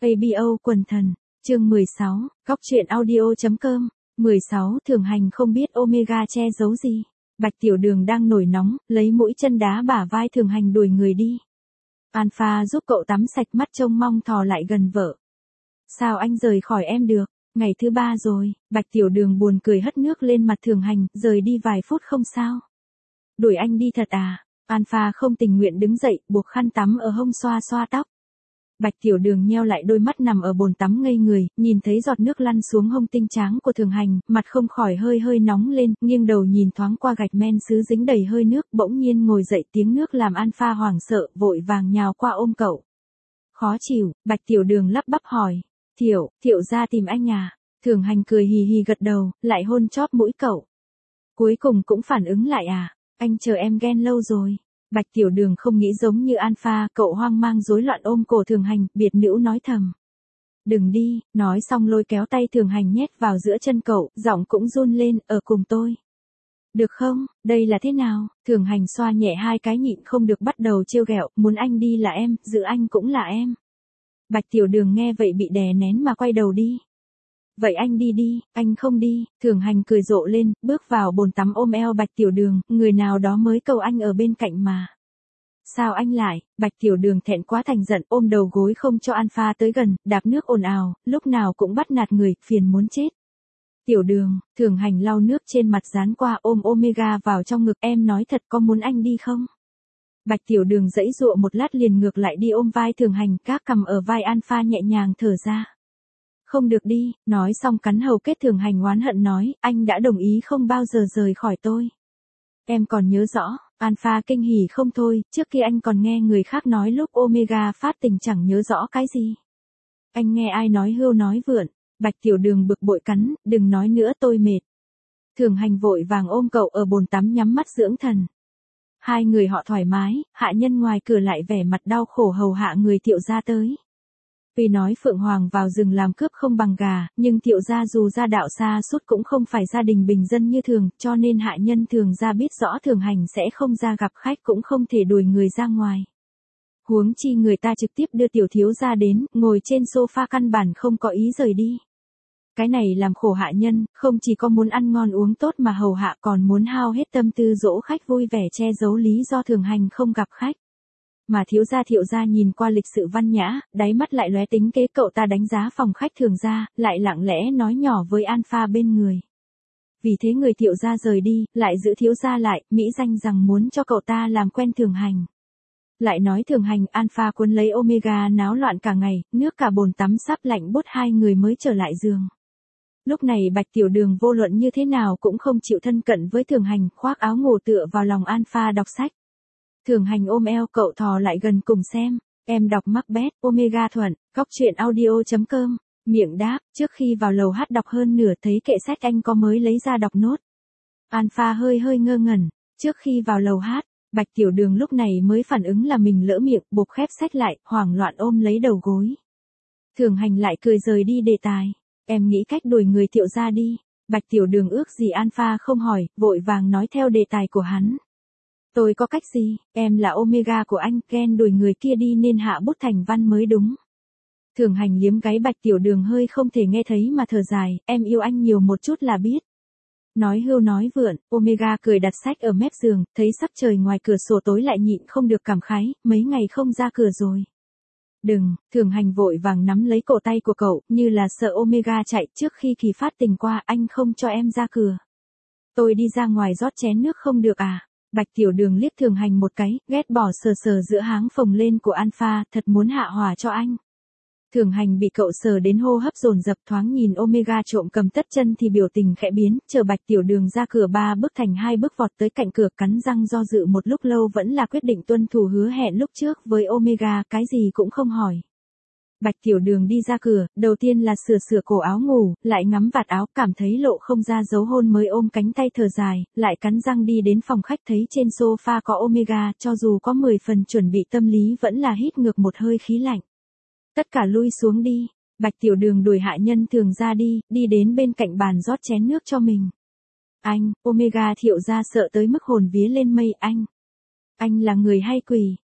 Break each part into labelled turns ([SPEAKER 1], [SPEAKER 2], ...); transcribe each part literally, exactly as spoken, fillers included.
[SPEAKER 1] a bê o quần thần, chương mười sáu, góc truyện audio chấm com, mười sáu Thường Hành không biết Omega che giấu gì. Bạch Tiểu Đường đang nổi nóng, lấy mũi chân đá bả vai Thường Hành đuổi người đi. Alpha giúp cậu tắm sạch mắt trông mong thò lại gần vợ. Sao anh rời khỏi em được? Ngày thứ ba rồi, Bạch Tiểu Đường buồn cười hất nước lên mặt Thường Hành, rời đi vài phút không sao. Đuổi anh đi thật à? Alpha không tình nguyện đứng dậy, buộc khăn tắm ở hông xoa xoa tóc. Bạch Tiểu Đường nheo lại đôi mắt nằm ở bồn tắm ngây người, nhìn thấy giọt nước lăn xuống hông tinh tráng của Thường Hành, mặt không khỏi hơi hơi nóng lên, nghiêng đầu nhìn thoáng qua gạch men sứ dính đầy hơi nước, bỗng nhiên ngồi dậy, tiếng nước làm Alpha hoảng sợ, vội vàng nhào qua ôm cậu. Khó chịu, Bạch Tiểu Đường lắp bắp hỏi, Thiệu, Thiệu ra tìm anh à? Thường Hành cười hì hì gật đầu, lại hôn chóp mũi cậu. Cuối cùng cũng phản ứng lại à? Anh chờ em ghen lâu rồi. Bạch Tiểu Đường không nghĩ giống như Alpha, cậu hoang mang rối loạn ôm cổ Thường Hành, biệt nữ nói thầm. Đừng đi, nói xong lôi kéo tay Thường Hành nhét vào giữa chân cậu, giọng cũng run lên, ở cùng tôi. Được không, đây là thế nào? Thường Hành xoa nhẹ hai cái nhịn không được bắt đầu trêu ghẹo, muốn anh đi là em, giữ anh cũng là em. Bạch Tiểu Đường nghe vậy bị đè nén mà quay đầu đi. Vậy anh đi đi, anh không đi. Thường Hành cười rộ lên, bước vào bồn tắm ôm eo Bạch Tiểu Đường, người nào đó mới cầu anh ở bên cạnh mà. Sao anh lại? Bạch Tiểu Đường thẹn quá thành giận, ôm đầu gối không cho Alpha tới gần, đạp nước ồn ào, lúc nào cũng bắt nạt người, phiền muốn chết. Tiểu Đường, Thường Hành lau nước trên mặt dán qua ôm Omega vào trong ngực, em nói thật có muốn anh đi không? Bạch Tiểu Đường giãy giụa một lát liền ngược lại đi ôm vai Thường Hành, các cầm ở vai Alpha nhẹ nhàng thở ra. Không được đi, nói xong cắn hầu kết. Thường Hành oán hận nói, anh đã đồng ý không bao giờ rời khỏi tôi. Em còn nhớ rõ, Alpha kinh hỉ không thôi, trước kia anh còn nghe người khác nói lúc Omega phát tình chẳng nhớ rõ cái gì. Anh nghe ai nói hưu nói vượn. Bạch Tiểu Đường bực bội cắn, đừng nói nữa tôi mệt. Thường Hành vội vàng ôm cậu ở bồn tắm nhắm mắt dưỡng thần. Hai người họ thoải mái, hạ nhân ngoài cửa lại vẻ mặt đau khổ hầu hạ người Thiệu gia tới. Vì nói Phượng Hoàng vào rừng làm cướp không bằng gà, nhưng Thiệu gia dù gia đạo xa suốt cũng không phải gia đình bình dân như thường, cho nên hạ nhân Thường gia biết rõ Thường Hành sẽ không ra gặp khách cũng không thể đuổi người ra ngoài. Huống chi người ta trực tiếp đưa tiểu thiếu gia đến, ngồi trên sofa căn bản không có ý rời đi. Cái này làm khổ hạ nhân, không chỉ có muốn ăn ngon uống tốt mà hầu hạ còn muốn hao hết tâm tư dỗ khách vui vẻ che giấu lý do Thường Hành không gặp khách. Mà thiếu gia Thiệu gia nhìn qua lịch sự văn nhã, đáy mắt lại lóe tính kế, cậu ta đánh giá phòng khách Thường gia, lại lặng lẽ nói nhỏ với Alpha bên người. Vì thế người Thiệu gia rời đi, lại giữ thiếu gia lại, mỹ danh rằng muốn cho cậu ta làm quen Thường Hành. Lại nói Thường Hành, Alpha cuốn lấy Omega náo loạn cả ngày, nước cả bồn tắm sắp lạnh buốt, hai người mới trở lại giường. Lúc này Bạch Tiểu Đường vô luận như thế nào cũng không chịu thân cận với Thường Hành, khoác áo ngủ tựa vào lòng Alpha đọc sách. Thường Hành ôm eo cậu thò lại gần cùng xem, em đọc Macbeth, Omega thuận, góc truyện audio chấm com, miệng đáp, trước khi vào lầu hát đọc hơn nửa thấy kệ sách anh có mới lấy ra đọc nốt. Alpha hơi hơi ngơ ngẩn, trước khi vào lầu hát, Bạch Tiểu Đường lúc này mới phản ứng là mình lỡ miệng, buộc khép sách lại, hoảng loạn ôm lấy đầu gối. Thường Hành lại cười rời đi đề tài, em nghĩ cách đuổi người Thiệu gia đi. Bạch Tiểu Đường ước gì Alpha không hỏi, vội vàng nói theo đề tài của hắn. Tôi có cách gì, em là Omega của anh, ghen đuổi người kia đi nên hạ bút thành văn mới đúng. Thường Hành liếm gáy Bạch Tiểu Đường hơi không thể nghe thấy mà thở dài, em yêu anh nhiều một chút là biết. Nói hưu nói vượn, Omega cười đặt sách ở mép giường, thấy sắc trời ngoài cửa sổ tối lại nhịn không được cảm khái, mấy ngày không ra cửa rồi. Đừng, Thường Hành vội vàng nắm lấy cổ tay của cậu, như là sợ Omega chạy, trước khi kỳ phát tình qua, anh không cho em ra cửa. Tôi đi ra ngoài rót chén nước không được à? Bạch Tiểu Đường liếc Thường Hành một cái, ghét bỏ sờ sờ giữa háng phồng lên của Alpha, thật muốn hạ hỏa cho anh. Thường Hành bị cậu sờ đến hô hấp dồn dập, thoáng nhìn Omega trộm cầm tất chân thì biểu tình khẽ biến, chờ Bạch Tiểu Đường ra cửa ba bước thành hai bước vọt tới cạnh cửa, cắn răng do dự một lúc lâu vẫn là quyết định tuân thủ hứa hẹn lúc trước với Omega, cái gì cũng không hỏi. Bạch Tiểu Đường đi ra cửa, đầu tiên là sửa sửa cổ áo ngủ, lại ngắm vạt áo, cảm thấy lộ không ra dấu hôn mới ôm cánh tay thở dài, lại cắn răng đi đến phòng khách thấy trên sofa có Omega, cho dù có mười phần chuẩn bị tâm lý vẫn là hít ngược một hơi khí lạnh. Tất cả lui xuống đi, Bạch Tiểu Đường đuổi hạ nhân Thường ra đi, đi đến bên cạnh bàn rót chén nước cho mình. Anh, Omega Thiệu gia sợ tới mức hồn vía lên mây, anh. Anh là người hay quỷ?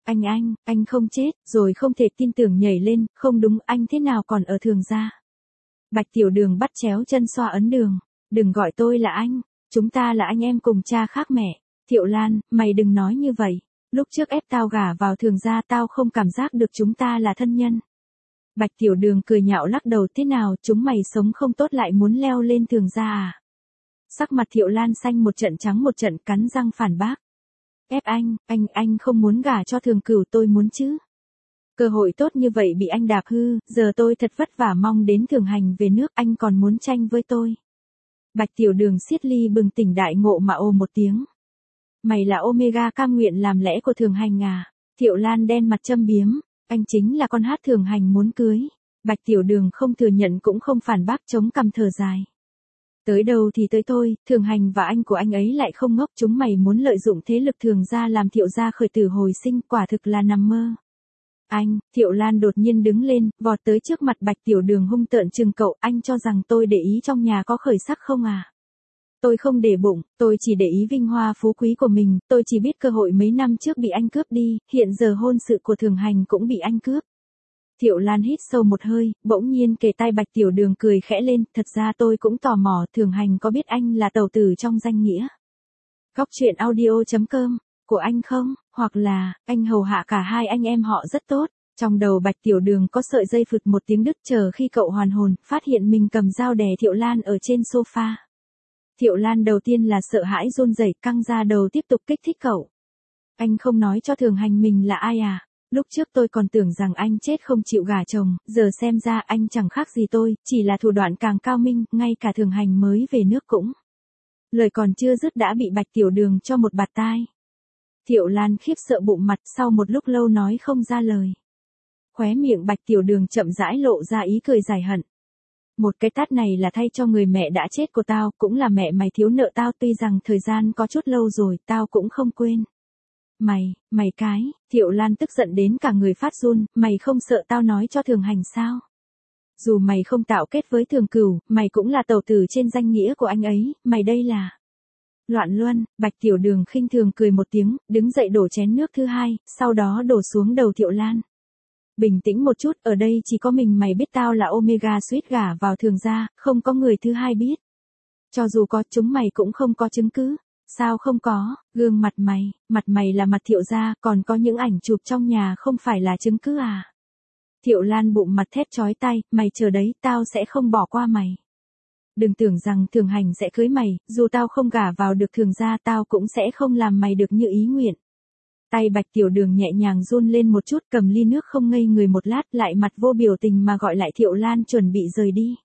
[SPEAKER 1] Anh anh, anh không chết, rồi không thể tin tưởng nhảy lên, không đúng, anh thế nào còn ở Thường gia? Bạch Tiểu Đường bắt chéo chân xoa ấn đường, đừng gọi tôi là anh, chúng ta là anh em cùng cha khác mẹ. Thiệu Lan, mày đừng nói như vậy, lúc trước ép tao gả vào Thường gia tao không cảm giác được chúng ta là thân nhân. Bạch Tiểu Đường cười nhạo lắc đầu, thế nào, chúng mày sống không tốt lại muốn leo lên Thường gia à? Sắc mặt Thiệu Lan xanh một trận trắng một trận, cắn răng phản bác. Ép anh, anh, anh không muốn gả cho Thường Cửu, tôi muốn chứ. Cơ hội tốt như vậy bị anh đạp hư, giờ tôi thật vất vả mong đến Thường Hành về nước, anh còn muốn tranh với tôi. Bạch Tiểu Đường xiết ly bừng tỉnh đại ngộ mà ồ một tiếng. Mày là Omega cam nguyện làm lẽ của Thường Hành à? Thiệu Lan đen mặt châm biếm, anh chính là con hát Thường Hành muốn cưới. Bạch Tiểu Đường không thừa nhận cũng không phản bác, chống cằm thở dài. Tới đâu thì tới thôi, Thường Hành và anh của anh ấy lại không ngốc, chúng mày muốn lợi dụng thế lực Thường gia làm Thiệu gia khởi tử hồi sinh, quả thực là nằm mơ. Anh, Thiệu Lan đột nhiên đứng lên, vọt tới trước mặt Bạch Tiểu Đường hung tợn trừng cậu, anh cho rằng tôi để ý trong nhà có khởi sắc không à? Tôi không để bụng, tôi chỉ để ý vinh hoa phú quý của mình, tôi chỉ biết cơ hội mấy năm trước bị anh cướp đi, hiện giờ hôn sự của Thường Hành cũng bị anh cướp. Thiệu Lan hít sâu một hơi, bỗng nhiên kề tai Bạch Tiểu Đường cười khẽ lên, thật ra tôi cũng tò mò, Thường Hành có biết anh là tẩu tử trong danh nghĩa Góc truyện audio chấm com của anh không, hoặc là, anh hầu hạ cả hai anh em họ rất tốt. Trong đầu Bạch Tiểu Đường có sợi dây phụt một tiếng đứt, chờ khi cậu hoàn hồn, phát hiện mình cầm dao đè Thiệu Lan ở trên sofa. Thiệu Lan đầu tiên là sợ hãi run rẩy, căng ra đầu tiếp tục kích thích cậu. Anh không nói cho Thường Hành mình là ai à? Lúc trước tôi còn tưởng rằng anh chết không chịu gả chồng, giờ xem ra anh chẳng khác gì tôi, chỉ là thủ đoạn càng cao minh, ngay cả Thường Hành mới về nước cũng. Lời còn chưa dứt đã bị Bạch Tiểu Đường cho một bạt tai. Thiệu Lan khiếp sợ bụng mặt, sau một lúc lâu nói không ra lời. Khóe miệng Bạch Tiểu Đường chậm rãi lộ ra ý cười dài hận. Một cái tát này là thay cho người mẹ đã chết của tao, cũng là mẹ mày thiếu nợ tao, tuy rằng thời gian có chút lâu rồi, tao cũng không quên. Mày, mày cái, Thiệu Lan tức giận đến cả người phát run, mày không sợ tao nói cho Thường Hành sao? Dù mày không tạo kết với Thường Cửu, mày cũng là tẩu tử trên danh nghĩa của anh ấy, mày đây là loạn luân. Bạch Tiểu Đường khinh thường cười một tiếng, đứng dậy đổ chén nước thứ hai, sau đó đổ xuống đầu Thiệu Lan. Bình tĩnh một chút, ở đây chỉ có mình mày biết tao là Omega suýt gả vào Thường gia, không có người thứ hai biết. Cho dù có, chúng mày cũng không có chứng cứ. Sao không có, gương mặt mày, mặt mày là mặt Thiệu gia, còn có những ảnh chụp trong nhà không phải là chứng cứ à? Thiệu Lan bụng mặt thét chói tai, mày chờ đấy, tao sẽ không bỏ qua mày. Đừng tưởng rằng Thường Hành sẽ cưới mày, dù tao không gả vào được Thường gia tao cũng sẽ không làm mày được như ý nguyện. Tay Bạch Tiểu Đường nhẹ nhàng run lên một chút, cầm ly nước không ngây người một lát, lại mặt vô biểu tình mà gọi lại Thiệu Lan chuẩn bị rời đi.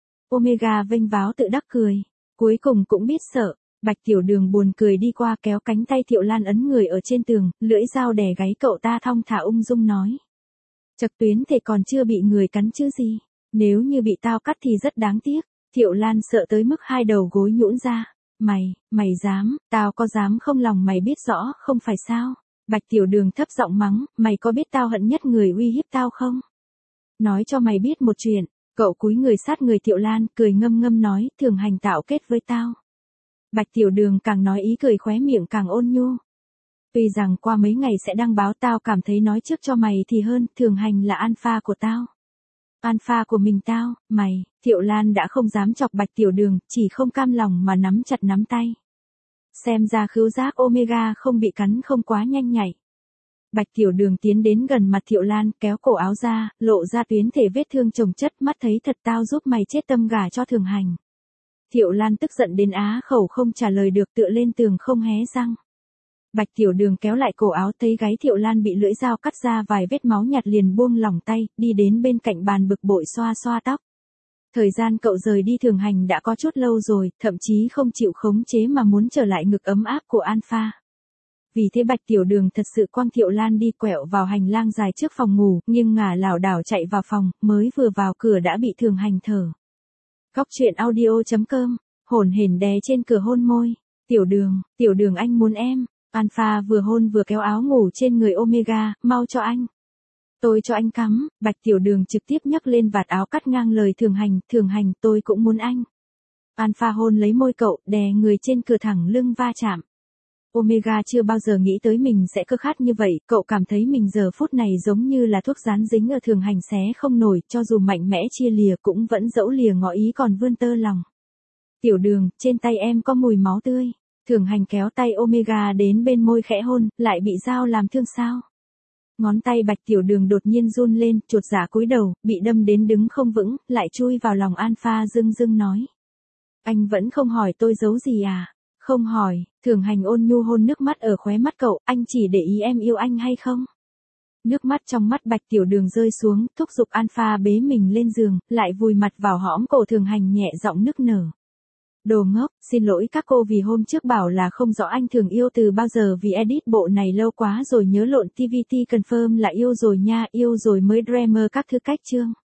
[SPEAKER 1] Omega vênh váo tự đắc cười, cuối cùng cũng biết sợ. Bạch Tiểu Đường buồn cười đi qua kéo cánh tay Thiệu Lan ấn người ở trên tường, lưỡi dao đè gáy cậu ta thong thả ung dung nói. Chật tuyến thể còn chưa bị người cắn chứ gì, nếu như bị tao cắt thì rất đáng tiếc. Thiệu Lan sợ tới mức hai đầu gối nhũn ra. Mày, mày dám, tao có dám không, lòng mày biết rõ, không phải sao? Bạch Tiểu Đường thấp giọng mắng, mày có biết tao hận nhất người uy hiếp tao không? Nói cho mày biết một chuyện, cậu cúi người sát người Thiệu Lan, cười ngâm ngâm nói, Thường Hành tạo kết với tao. Bạch Tiểu Đường càng nói ý cười khóe miệng càng ôn nhu. Tuy rằng qua mấy ngày sẽ đăng báo, tao cảm thấy nói trước cho mày thì hơn, Thường Hành là alpha của tao. Alpha của mình tao, mày, Thiệu Lan đã không dám chọc Bạch Tiểu Đường, chỉ không cam lòng mà nắm chặt nắm tay. Xem ra khứu giác Omega không bị cắn không quá nhanh nhạy. Bạch Tiểu Đường tiến đến gần mặt Thiệu Lan, kéo cổ áo ra, lộ ra tuyến thể vết thương chồng chất, mắt thấy thật, tao giúp mày chết tâm gả cho Thường Hành. Thiệu Lan tức giận đến á khẩu không trả lời được, tựa lên tường không hé răng. Bạch Tiểu Đường kéo lại cổ áo, thấy gáy Thiệu Lan bị lưỡi dao cắt ra vài vết máu nhạt liền buông lỏng tay, đi đến bên cạnh bàn bực bội xoa xoa tóc. Thời gian cậu rời đi Thường Hành đã có chút lâu rồi, thậm chí không chịu khống chế mà muốn trở lại ngực ấm áp của Alpha. Vì thế Bạch Tiểu Đường thật sự quăng Thiệu Lan đi, quẹo vào hành lang dài trước phòng ngủ, nhưng ngả lảo đảo chạy vào phòng, mới vừa vào cửa đã bị Thường Hành thở. Góc truyện audio chấm com, hổn hển đè trên cửa hôn môi. Tiểu Đường, Tiểu Đường anh muốn em. Alpha vừa hôn vừa kéo áo ngủ trên người Omega, mau cho anh. Tôi cho anh cắm. Bạch Tiểu Đường trực tiếp nhấc lên vạt áo cắt ngang lời Thường Hành, Thường Hành, tôi cũng muốn anh. Alpha hôn lấy môi cậu, đè người trên cửa thẳng lưng va chạm. Omega chưa bao giờ nghĩ tới mình sẽ cơ khát như vậy, cậu cảm thấy mình giờ phút này giống như là thuốc dán dính ở Thường Hành xé không nổi, cho dù mạnh mẽ chia lìa cũng vẫn dẫu lìa ngỏ ý còn vươn tơ lòng. Tiểu Đường, trên tay em có mùi máu tươi. Thường Hành kéo tay Omega đến bên môi khẽ hôn, lại bị dao làm thương sao? Ngón tay Bạch Tiểu Đường đột nhiên run lên, chột dạ cúi đầu, bị đâm đến đứng không vững, lại chui vào lòng Alpha dưng dưng nói. Anh vẫn không hỏi tôi giấu gì à? Không hỏi, Thường Hành ôn nhu hôn nước mắt ở khóe mắt cậu, anh chỉ để ý em yêu anh hay không? Nước mắt trong mắt Bạch Tiểu Đường rơi xuống, thúc giục Alpha bế mình lên giường, lại vùi mặt vào hõm cổ Thường Hành nhẹ giọng nức nở. Đồ ngốc, xin lỗi các cô vì hôm trước bảo là không rõ anh Thường yêu từ bao giờ vì edit bộ này lâu quá rồi nhớ lộn tê vê tê confirm là yêu rồi nha, yêu rồi mới dreamer các thứ cách chương.